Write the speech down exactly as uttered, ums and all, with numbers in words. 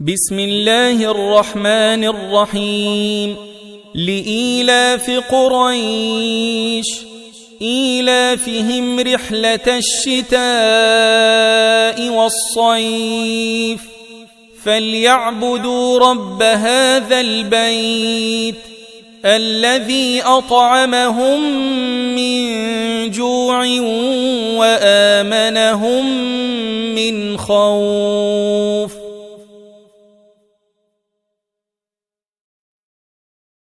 بسم الله الرحمن الرحيم. لإيلاف قريش إيلافهم رحلة الشتاء والصيف فليعبدوا رب هذا البيت الذي أطعمهم من جوع وآمنهم من خوف.